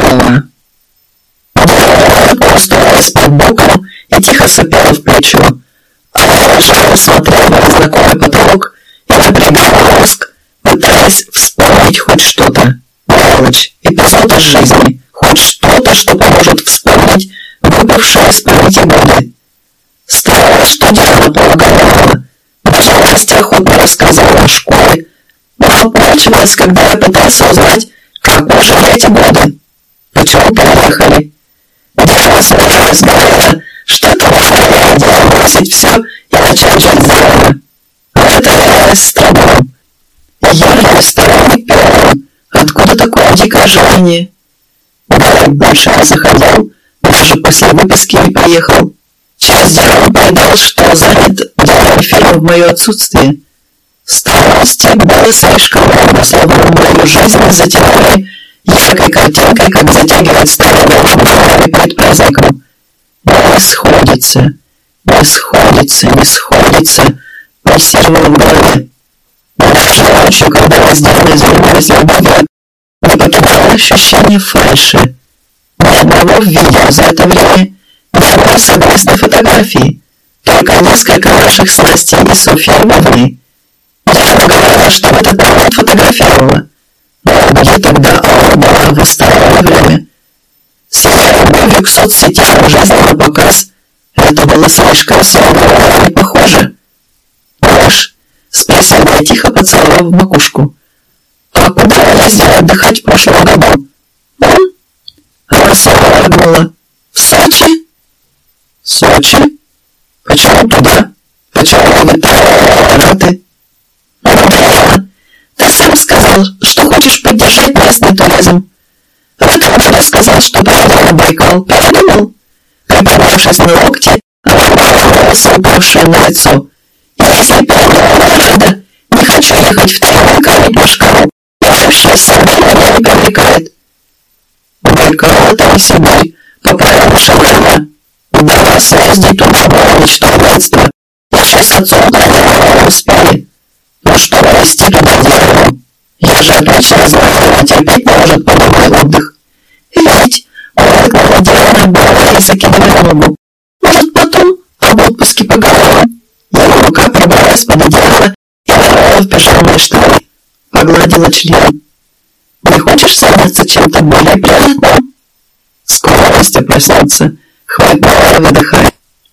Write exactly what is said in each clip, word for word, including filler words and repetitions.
голова. Она устроилась под боком и тихо сопела в плечо, а я же смотрела на знакомый потолок и напрягала мозг, пытаясь вспомнить хоть что-то. Мелочь, эпизод из жизни, хоть что-то, что поможет вспомнить выпавшие из памяти годы. Странно, что Диана полагала. Даже Настя охотно рассказывала о школе, но опомнилась, когда я пытался узнать, как прожили эти годы. Почему поехали? Диана собиралась, говорила, что это важное дело бросить все и начать жить заново. А это являлось странным. Я не стал ни первым. Откуда такое дикое желание? Гарри больше не заходил, даже после выписки не приехал. Через день он передал, что занят делом фильма в мое отсутствие. Странности было слишком много, словно мою жизнь затянули яркой картинкой, как затягивает старые перед праздником. Не сходится, не сходится, не сходится, пульсировало в голове. Даже ночью, когда раздельно изменилась любовь, не покидало ощущение фальши. Ни одного видео за это время, ни одной совместной фотографии, только несколько наших с Настей и Софьей Львовной. Диана говорила, что в этот момент фотографировала. Но где тогда она была в остальное время? С ее любовью к соцсетям жизни на показ это было слишком сильно не похоже. «Малыш?» — спросил я, тихо поцеловав в макушку. «А куда вы ездили отдыхать в прошлом году?» «М?» Она снова моргнула. «В Сочи?» «Сочи? Почему туда? Почему в Италию, Эмираты?» «Ну, ты сам сказал, что хочешь поддержать местный туризм. В этом году сказал, что поедем на Байкал. Передумал?» Приподнявшись на локти, она волосы, упавшие на лицо. «Если передумал, правда, не хочу ехать в Тайвань кормить мошкару. Вообще собой меня не привлекает». «Байкал — это не Сибирь», — поправила Шамана. «Да, съездить туда было мечтой детства. Еще с отцом туда не успели. Ну что вести туда Диану? Я же отлично знаю, она терпеть не может подобный отдых». «Ведь улыбнула Диана, обнимая и закидывая ногу. Может, потом об отпуске поговорим?» Его рука пробралась под одеяло и вырвала в пижамные штаны. Погладила член. «Не хочешь заняться чем-то более приятным?» «Скоро Настя проснется», — хватнула, выдыхая.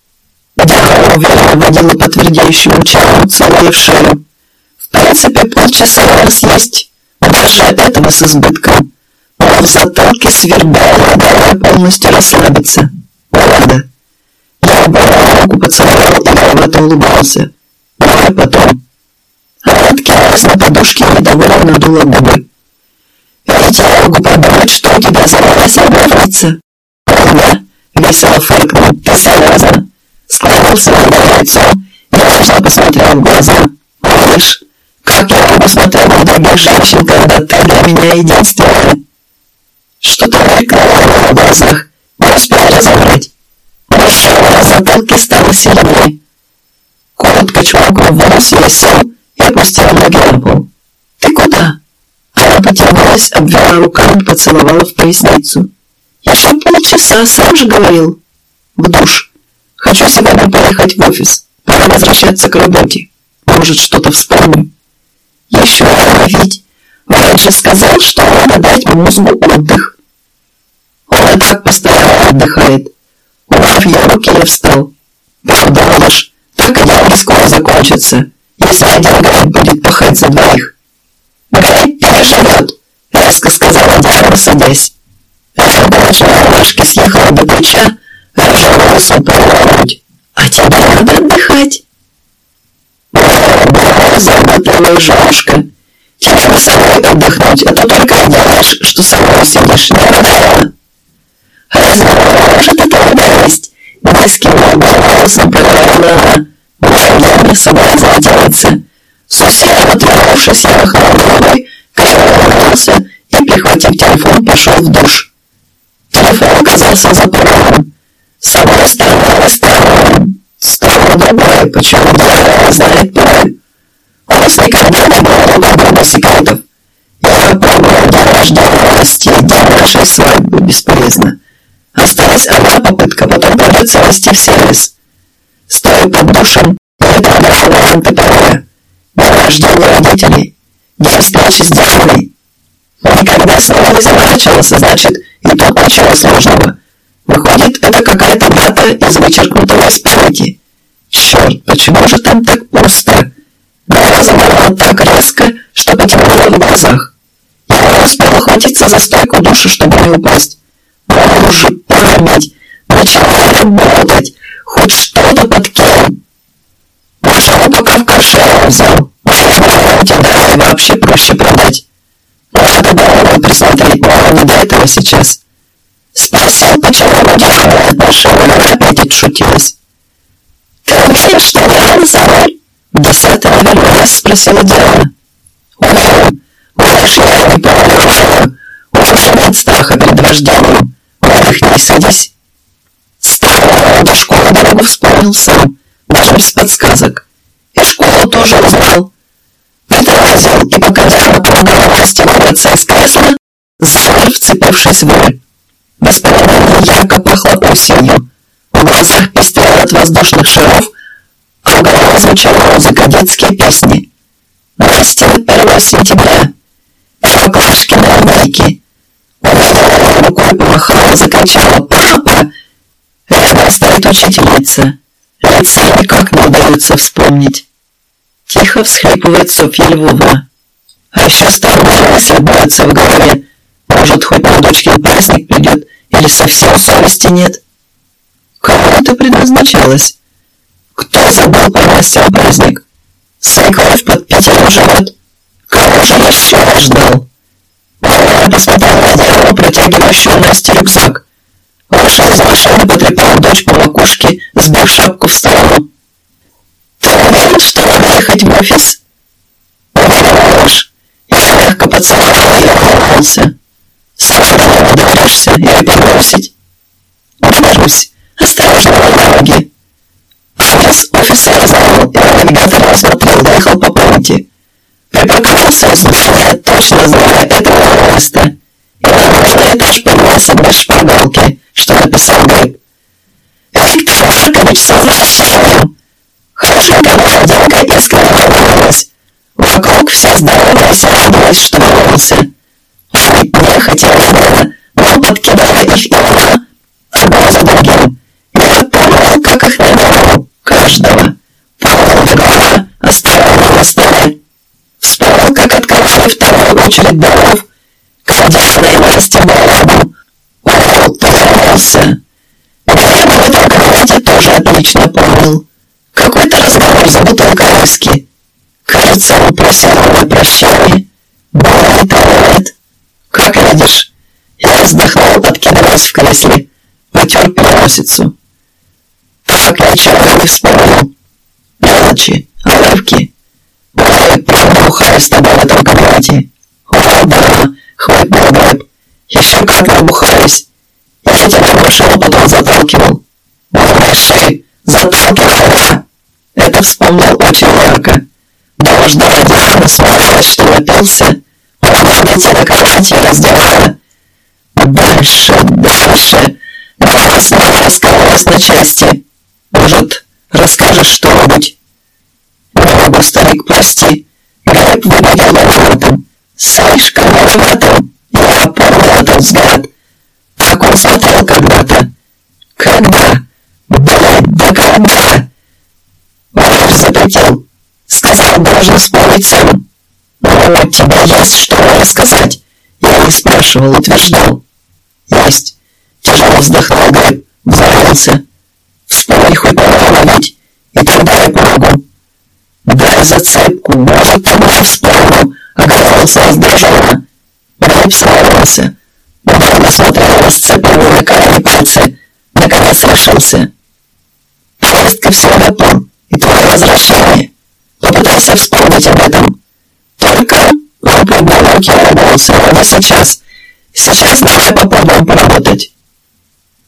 Диана уверенно водила по твердеющему челу, целуя в шею. «В принципе, полчаса у нас есть, даже этого с избытком. Но в затылке свербело, давая полностью расслабиться. Правда?» Я обнял руку, поцеловал и виновато улыбался. «Давай потом». Она откинулась на подушке и недовольно надула губы. «Ведь я могу подумать, что у тебя завелась любовница». «Ладно», — весело фыркнул. «Ты серьезно?» Склонился на мое лицо и нежно посмотрел в глаза. «Малыш, как я могу смотреть на других женщин, когда ты для меня единственная?» Что-то мелькнуло в его глазах, не успел разобрать. Морщина на затылке стала сильнее. Коротко чмокнув волосы, я сел и опустил ноги на пол. «Ты куда?» Она потянулась, обвела руками, поцеловала в поясницу. «Еще полчаса, сам же говорил». «В душ. Хочу сегодня поехать в офис. Пора возвращаться к работе. Может, что-то вспомню». «Еще рано, ведь. Врач же сказал, что надо дать мозгу отдых». «Он и так постоянно отдыхает». Убрав ее руки, я встал. «Правда, малыш, так и деньги скоро закончатся, если один Гарри будет пахать за двоих». «Гарри переживет», — резко сказала Диана, садясь. Эта дочь на рубашке съехала до плеча, рыжая волосом прямо грудь. «А тебе надо отдыхать». «Моя заботливая женушка. Тебе бы самой отдохнуть, а то только и делаешь, что со мной сидишь. Не надо». «Разве может это радость?» Низким голосом проговорила она. «Моя мне соблазна делается». С усилием отвернувшись, я махнул головой, криво и, прихватив телефон, пошел в душ. Телефон оказался запором. С одной стороны, стороны, стороны другой, почему Диана знает пароль. У нас никогда не было много секретов. Я помню день рождения Насти, день нашей свадьбы. бы бесполезно. Осталась одна попытка, потом придется вести в сервис. Стоя под душем, я перебрал варианты пароля. День рождения родителей. День встречи с Дианой. Никогда снова не заморачивался, значит, и тут ничего сложного. Выходит, это какая-то дата из вычеркнутого из памяти. Черт, почему же там так пусто? Голова заболела так резко, что потемнело в глазах. Я не успел охватиться за стойку душа, чтобы не упасть. Боже, память! Начала работать! Хоть что-то подкинь! Машину пока в каршере взял. Может, тебя и вообще проще продать. Надо было присмотреть, но не до этого сейчас. Спросил, почему модифицировать машину, и опять отшутилась. «Ты уверен, что я за руль?» В десятый, наверное, раз спросила Диана. «Уверен. Знаешь, я не помню. У меня нет страха перед вождением. Выдохни, садись». Старого до школы дорогу вспомнил сам, даже без подсказок. И школу тоже узнал. Притормозил, и пока Диана помогала расстегиваться из кресла, замер, вцепившись в руль. Воспоминание ярко пахло осенью. В глазах пестрело от воздушных шаров, а в голове звучала музыка, детские песни. Настя, первого сентября. Первоклашкина линейки. Увидела рукой, помахала, закричала: «Папа!» Рядом стоит учительница. Лица никак не удается вспомнить. Тихо всхлипывает Софья Львовна. А еще странные мысли борются в голове. Может, хоть на дочкин праздник придет, или совсем совести нет. Кому это предназначалось? Кто забыл про Настин праздник? Свекровь под Питером живет. Кого же еще я ждал? Я посмотрел на Диану, протягивающую Насте рюкзак. Вышел из машины, потрепал дочь по макушке, сбив шапку в сторону. «Ты уверен, что надо ехать в офис?» «Уверен, муж». Я мягко поцеловал ее, улыбнулся. «Сразу не доверишься или подбросить?» «Не берусь. Осторожно на дороге». Адрес офиса я знал, и на навигаторе осмотрел, доехал по памяти. Припарковался у здания, точно зная этого места. И на нужный этаж поднялся без шпаргалки, что написал Глеб. «Виктор Маркович, с возвращением!» Хорошенькая молоденькая искренне улыбалась. Вокруг все здоровые радовались, что вернулся. Жить не хотелось было, но подкидала их имена одно за другим. Я помнил, как их назвал, каждого. Помнил глаза, оставил на столе. Вспомнил, как открывали вторую очередь домов, как Диана и Настя были рядом. О, ты вернулся. Глеб в этом кабинете тоже отлично помнил. Какой-то разговор за бутылкой виски. Кажется, он просил меня прощения. Было ли того нет? Как видишь. Я вздохнул, откидываясь в кресле. Потер переносицу. Так ничего не вспомнил. Мелочи, обрывки. Ой, правда, бухаю с тобой в этом кабинете. О, да, хмыкнул Глеб. Еще как набухаюсь. Я тебя в машину потом заталкивал. Малыши, заталкивал. Это вспомнил очень ярко. Дождала Диана, смотрелась, что напился. Помните, на кровати раздевала. Дальше, дальше. Голова снова раскололась на части. Может, расскажешь что-нибудь? Не могу, старик, прости. Глеб выглядел виноватым. Слишком виноватым. Я помнил этот взгляд. Так он смотрел когда-то. Когда? Блядь, да когда? Врач запретил. Сказал, должен вспомнить сам. Но тебе есть что рассказать? Я не спрашивал, утверждал. Есть. Тяжело вздохнул Глеб, взорвался. Вспомни хоть немного, ведь, и тогда я помогу. Дай зацепку, может, тогда вспомнил, оказался раздраженно. Глеб славился. Долго смотрел на сцепленные на колени пальцы. Наконец решился. Поездка в Сингапур и твое возвращение. Попытался вспомнить об этом. Только он поднял руки и улыбнулся, но не сейчас. Сейчас давай попробуем поработать.